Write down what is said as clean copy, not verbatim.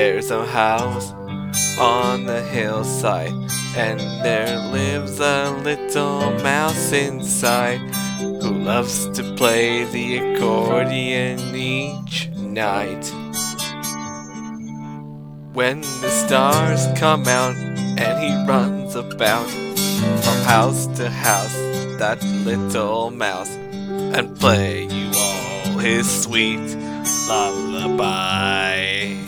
There's a house on the hillside, and there lives a little mouse inside who loves to play the accordion each night. When the stars come out and he runs about from house to house, that little mouse, and play you all his sweet lullaby.